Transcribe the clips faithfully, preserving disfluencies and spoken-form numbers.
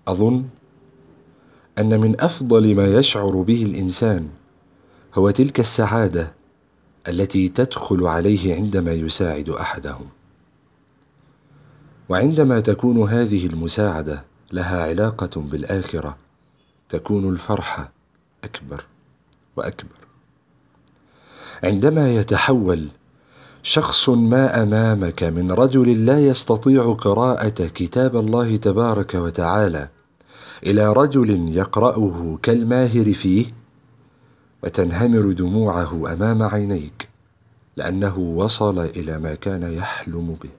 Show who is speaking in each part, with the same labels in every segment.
Speaker 1: أظن أن من أفضل ما يشعر به الإنسان هو تلك السعادة التي تدخل عليه عندما يساعد أحدهم، وعندما تكون هذه المساعدة لها علاقة بالآخرة تكون الفرحة أكبر وأكبر. عندما يتحول شخص ما أمامك من رجل لا يستطيع قراءة كتاب الله تبارك وتعالى إلى رجل يقرأه كالماهر فيه، وتنهمر دموعه أمام عينيك لأنه وصل إلى ما كان يحلم به،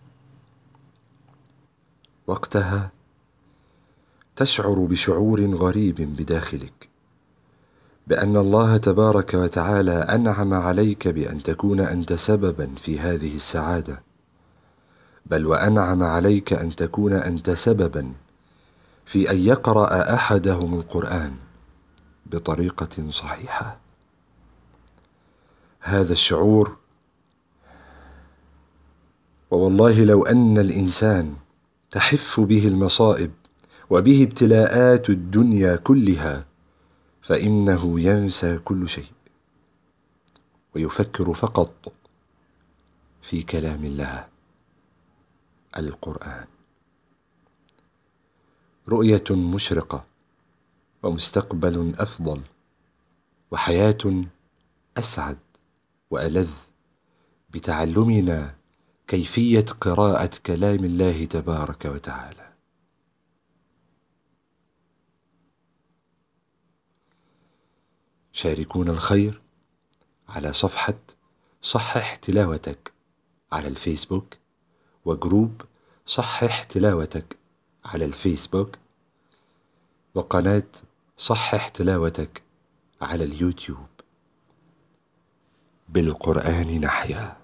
Speaker 1: وقتها تشعر بشعور غريب بداخلك بأن الله تبارك وتعالى أنعم عليك بأن تكون أنت سببا في هذه السعادة، بل وأنعم عليك أن تكون أنت سببا في أن يقرأ أحدهم القرآن بطريقة صحيحة. هذا الشعور، ووالله لو أن الإنسان تحف به المصائب وبه ابتلاءات الدنيا كلها فإنه ينسى كل شيء ويفكر فقط في كلام الله القرآن. رؤية مشرقة ومستقبل أفضل وحياة أسعد وألذ بتعلمنا كيفية قراءة كلام الله تبارك وتعالى. شاركونا الخير على صفحة صحح تلاوتك على الفيسبوك، وجروب صحح تلاوتك على الفيسبوك، وقناة صحح تلاوتك على اليوتيوب. بالقرآن نحيا.